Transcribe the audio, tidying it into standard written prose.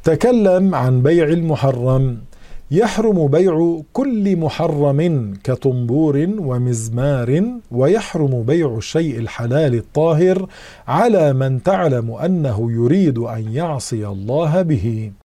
تكلم عن بيع المحرم. يحرم بيع كل محرم كطنبور ومزمار، ويحرم بيع الشيء الحلال الطاهر على من تعلم أنه يريد أن يعصي الله به.